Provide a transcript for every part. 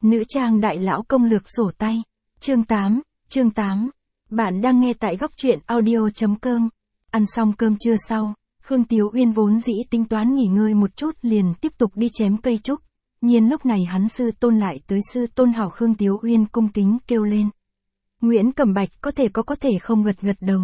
Nữ trang đại lão công lược sổ tay. Chương 8. Bạn đang nghe tại góc truyện audio.com. Ăn xong cơm trưa sau, Khương Tiếu Uyên vốn dĩ tính toán nghỉ ngơi một chút liền tiếp tục đi chém cây trúc. Nhiên lúc này hắn sư tôn lại tới, sư tôn hảo Khương Tiếu Uyên cung kính kêu lên. Nguyễn Cẩm Bạch có thể không gật gật đầu.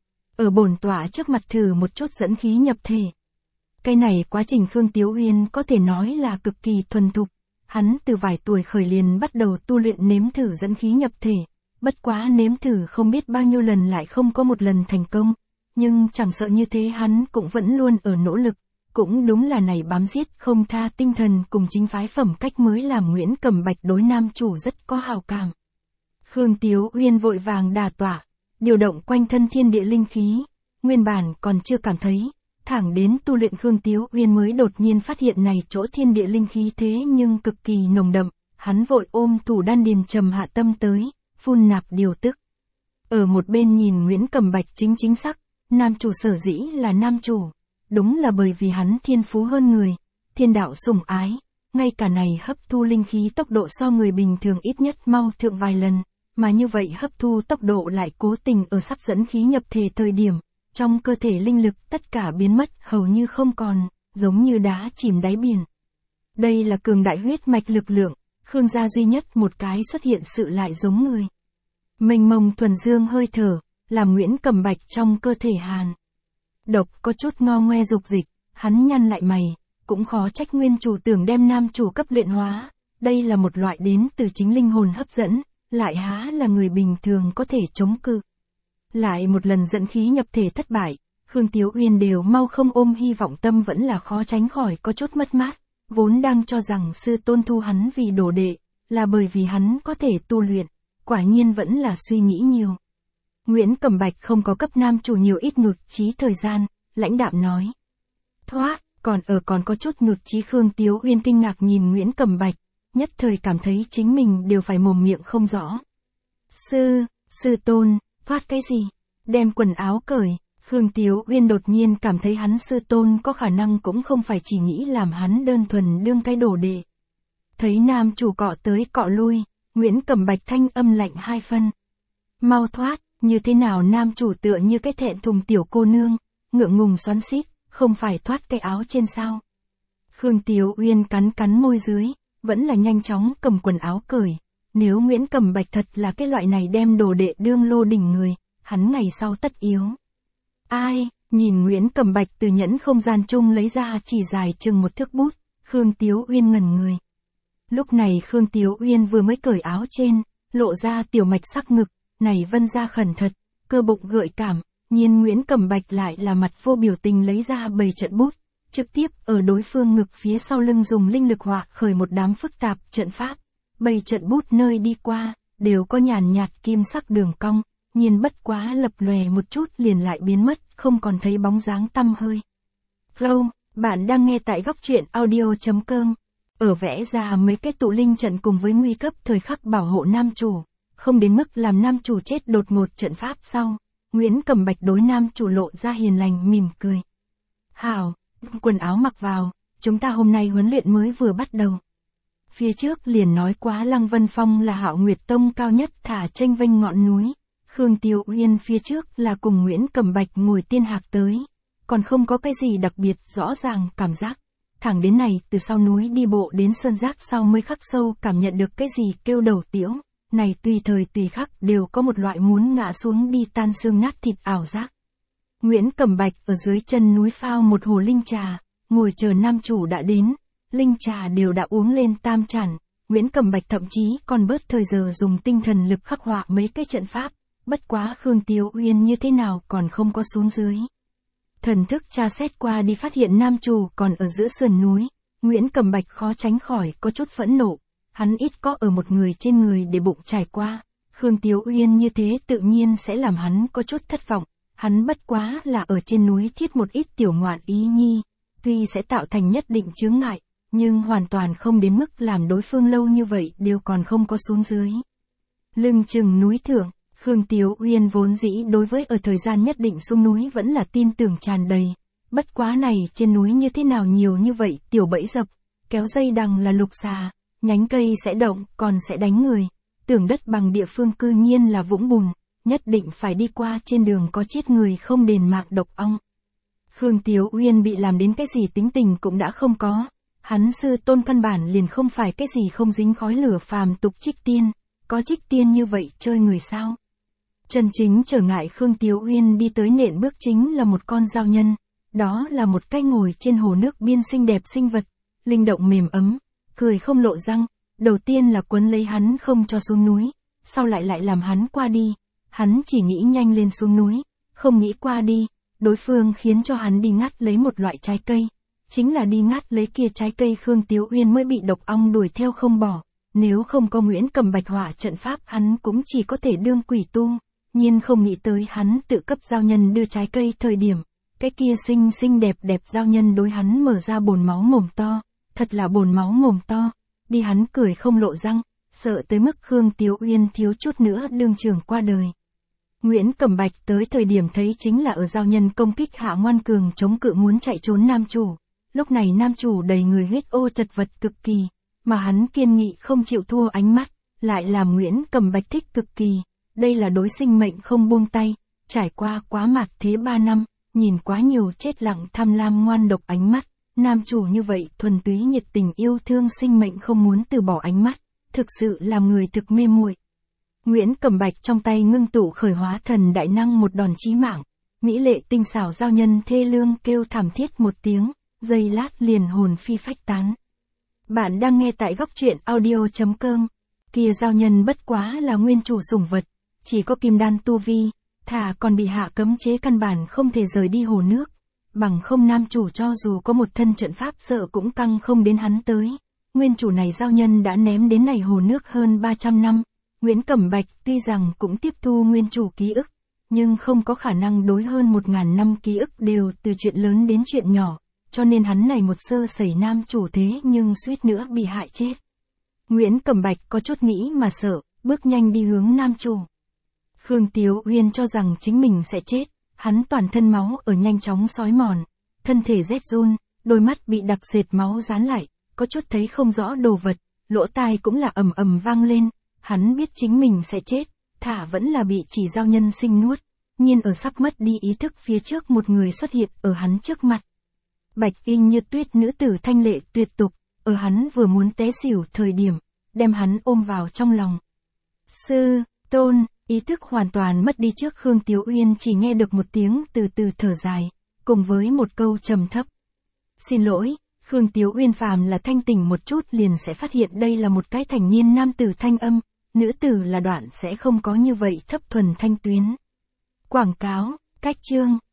Ở bổn tọa trước mặt thử một chút dẫn khí nhập thể. Cái này quá trình Khương Tiếu Uyên có thể nói là cực kỳ thuần thục. Hắn từ vài tuổi khởi liền bắt đầu tu luyện nếm thử dẫn khí nhập thể. Bất quá nếm thử không biết bao nhiêu lần lại không có một lần thành công. Nhưng chẳng sợ như thế hắn cũng vẫn luôn ở nỗ lực. Cũng đúng là này bám giết không tha tinh thần cùng chính phái phẩm cách mới làm Nguyễn Cẩm Bạch đối nam chủ rất có hào cảm. Khương Tiếu Uyên vội vàng đà tỏa, điều động quanh thân thiên địa linh khí. Nguyên bản còn chưa cảm thấy. Thẳng đến tu luyện Khương Tiếu Uyên mới đột nhiên phát hiện này chỗ thiên địa linh khí thế nhưng cực kỳ nồng đậm, hắn vội ôm thủ đan điền trầm hạ tâm tới, phun nạp điều tức. Ở một bên nhìn Nguyễn Cẩm Bạch chính xác, nam chủ sở dĩ là nam chủ, đúng là bởi vì hắn thiên phú hơn người, thiên đạo sủng ái, ngay cả này hấp thu linh khí tốc độ so người bình thường ít nhất mau thượng vài lần, mà như vậy hấp thu tốc độ lại cố tình ở sắp dẫn khí nhập thể thời điểm. Trong cơ thể linh lực tất cả biến mất hầu như không còn, giống như đá chìm đáy biển. Đây là cường đại huyết mạch lực lượng, Khương gia duy nhất một cái xuất hiện sự lại giống người. Mênh mông thuần dương hơi thở, làm Nguyễn Cẩm Bạch trong cơ thể hàn. Độc có chút ngo ngoe dục dịch, hắn nhăn lại mày, cũng khó trách nguyên chủ tưởng đem nam chủ cấp luyện hóa. Đây là một loại đến từ chính linh hồn hấp dẫn, lại há là người bình thường có thể chống cự. Lại một lần dẫn khí nhập thể thất bại, Khương Tiếu Uyên đều mau không ôm hy vọng, tâm vẫn là khó tránh khỏi có chút mất mát, vốn đang cho rằng sư tôn thu hắn vì đồ đệ, là bởi vì hắn có thể tu luyện, quả nhiên vẫn là suy nghĩ nhiều. Nguyễn Cẩm Bạch không có cấp nam chủ nhiều ít nhụt chí thời gian, lãnh đạm nói. Còn có chút nhụt chí. Khương Tiếu Uyên kinh ngạc nhìn Nguyễn Cẩm Bạch, nhất thời cảm thấy chính mình đều phải mồm miệng không rõ. Sư tôn. Thoát cái gì? Đem quần áo cởi. Khương Tiếu Uyên đột nhiên cảm thấy hắn sư tôn có khả năng cũng không phải chỉ nghĩ làm hắn đơn thuần đương cái đồ đệ. Thấy nam chủ cọ tới cọ lui, Nguyễn Cẩm Bạch thanh âm lạnh hai phân. Mau thoát, như thế nào? Nam chủ tựa như cái thẹn thùng tiểu cô nương, ngượng ngùng xoắn xít, không phải thoát cái áo trên sao? Khương Tiếu Uyên cắn môi dưới, vẫn là nhanh chóng cầm quần áo cởi. Nếu Nguyễn Cẩm Bạch thật là cái loại này đem đồ đệ đương lô đỉnh người, hắn ngày sau tất yếu. Ai, nhìn Nguyễn Cẩm Bạch từ nhẫn không gian chung lấy ra chỉ dài chừng một thước bút, Khương Tiếu Uyên ngẩn người. Lúc này Khương Tiếu Uyên vừa mới cởi áo trên, lộ ra tiểu mạch sắc ngực, này vân ra khẩn thật, cơ bụng gợi cảm, nhiên Nguyễn Cẩm Bạch lại là mặt vô biểu tình lấy ra 7 trận bút, trực tiếp ở đối phương ngực phía sau lưng dùng linh lực họa khởi một đám phức tạp trận pháp. 7 trận bút nơi đi qua, đều có nhàn nhạt kim sắc đường cong, nhìn bất quá lập lòe một chút liền lại biến mất, không còn thấy bóng dáng tăm hơi. Flow, bạn đang nghe tại góc truyện audio.com. Ở vẽ ra mấy cái tụ linh trận cùng với nguy cấp thời khắc bảo hộ nam chủ, không đến mức làm nam chủ chết đột ngột trận pháp sau. Nguyễn Cẩm Bạch đối nam chủ lộ ra hiền lành mỉm cười. Hảo, quần áo mặc vào, chúng ta hôm nay huấn luyện mới vừa bắt đầu. Phía trước liền nói quá Lăng Vân Phong là Hạo Nguyệt Tông cao nhất thả chênh vênh ngọn núi. Khương Tiếu Uyên phía trước là cùng Nguyễn Cẩm Bạch ngồi tiên hạc tới. Còn không có cái gì đặc biệt rõ ràng cảm giác. Thẳng đến này từ sau núi đi bộ đến sơn giác sau mới khắc sâu cảm nhận được cái gì kêu đầu tiễu. Này tùy thời tùy khắc đều có một loại muốn ngã xuống đi tan xương nát thịt ảo giác. Nguyễn Cẩm Bạch ở dưới chân núi phao một hồ linh trà, ngồi chờ nam chủ đã đến. Linh trà đều đã uống lên tam chản, Nguyễn Cẩm Bạch thậm chí còn bớt thời giờ dùng tinh thần lực khắc họa mấy cái trận pháp, bất quá Khương Tiếu Uyên như thế nào còn không có xuống dưới. Thần thức tra xét qua đi phát hiện nam chủ còn ở giữa sườn núi, Nguyễn Cẩm Bạch khó tránh khỏi có chút phẫn nộ, hắn ít có ở một người trên người để bụng trải qua, Khương Tiếu Uyên như thế tự nhiên sẽ làm hắn có chút thất vọng, hắn bất quá là ở trên núi thiết một ít tiểu ngoạn ý nhi, tuy sẽ tạo thành nhất định chướng ngại. Nhưng hoàn toàn không đến mức làm đối phương lâu như vậy đều còn không có xuống dưới. Lưng chừng núi thượng, Khương Tiếu Uyên vốn dĩ đối với ở thời gian nhất định xuống núi vẫn là tin tưởng tràn đầy. Bất quá này trên núi như thế nào nhiều như vậy tiểu bẫy dập, kéo dây đằng là lục xà, nhánh cây sẽ động, còn sẽ đánh người. Tưởng đất bằng địa phương cư nhiên là vũng bùn, nhất định phải đi qua trên đường có chết người không đền mạng độc ong. Khương Tiếu Uyên bị làm đến cái gì tính tình cũng đã không có. Hắn sư tôn căn bản liền không phải cái gì không dính khói lửa phàm tục trích tiên, có trích tiên như vậy chơi người sao? Chân chính trở ngại Khương Tiếu Uyên đi tới nện bước chính là một con dao nhân, đó là một cái ngồi trên hồ nước biên xinh đẹp sinh vật, linh động mềm ấm, cười không lộ răng, đầu tiên là quấn lấy hắn không cho xuống núi, sau lại làm hắn qua đi, hắn chỉ nghĩ nhanh lên xuống núi, không nghĩ qua đi, đối phương khiến cho hắn đi ngắt lấy một loại trái cây. Chính là đi ngắt lấy kia trái cây Khương Tiếu Uyên mới bị độc ong đuổi theo không bỏ, nếu không có Nguyễn Cầm Bạch hỏa trận pháp hắn cũng chỉ có thể đương quỷ tu, nhiên không nghĩ tới hắn tự cấp giao nhân đưa trái cây thời điểm, cái kia xinh đẹp giao nhân đối hắn mở ra bồn máu mồm to, thật là bồn máu mồm to, đi hắn cười không lộ răng, sợ tới mức Khương Tiếu Uyên thiếu chút nữa đương trường qua đời. Nguyễn Cẩm Bạch tới thời điểm thấy chính là ở giao nhân công kích hạ ngoan cường chống cự muốn chạy trốn nam chủ. Lúc này nam chủ đầy người huyết ô chật vật cực kỳ, mà hắn kiên nghị không chịu thua ánh mắt, lại làm Nguyễn Cẩm Bạch thích cực kỳ. Đây là đối sinh mệnh không buông tay, trải qua quá mạt thế 3 năm, nhìn quá nhiều chết lặng tham lam ngoan độc ánh mắt, nam chủ như vậy thuần túy nhiệt tình yêu thương sinh mệnh không muốn từ bỏ ánh mắt, thực sự làm người thực mê muội. Nguyễn Cẩm Bạch trong tay ngưng tụ khởi hóa thần đại năng một đòn chí mạng, mỹ lệ tinh xảo giao nhân thê lương kêu thảm thiết một tiếng, giây lát liền hồn phi phách tán. Bạn đang nghe tại góc truyện audio.com. Kia giao nhân bất quá là nguyên chủ sủng vật, chỉ có kim đan tu vi, thà còn bị hạ cấm chế căn bản không thể rời đi hồ nước, bằng không nam chủ cho dù có một thân trận pháp sợ cũng căng không đến hắn tới. Nguyên chủ này giao nhân đã ném đến này hồ nước hơn 300 năm, Nguyễn Cẩm Bạch tuy rằng cũng tiếp thu nguyên chủ ký ức, nhưng không có khả năng đối hơn 1000 năm ký ức đều từ chuyện lớn đến chuyện nhỏ, cho nên hắn này một sơ sẩy nam chủ thế nhưng suýt nữa bị hại chết. Nguyễn Cẩm Bạch có chút nghĩ mà sợ, bước nhanh đi hướng nam chủ. Khương Tiếu Uyên cho rằng chính mình sẽ chết, hắn toàn thân máu ở nhanh chóng xói mòn, thân thể rét run, đôi mắt bị đặc sệt máu dán lại, có chút thấy không rõ đồ vật, lỗ tai cũng là ầm ầm vang lên, hắn biết chính mình sẽ chết, thả vẫn là bị chỉ giao nhân sinh nuốt, nhiên ở sắp mất đi ý thức phía trước một người xuất hiện ở hắn trước mặt. Bạch y như tuyết nữ tử thanh lệ tuyệt tục, ở hắn vừa muốn té xỉu thời điểm, đem hắn ôm vào trong lòng. Sư tôn, ý thức hoàn toàn mất đi trước Khương Tiếu Uyên chỉ nghe được một tiếng từ từ thở dài, cùng với một câu trầm thấp. Xin lỗi, Khương Tiếu Uyên phàm là thanh tỉnh một chút liền sẽ phát hiện đây là một cái thành niên nam tử thanh âm, nữ tử là đoạn sẽ không có như vậy thấp thuần thanh tuyến. Quảng cáo, cách chương.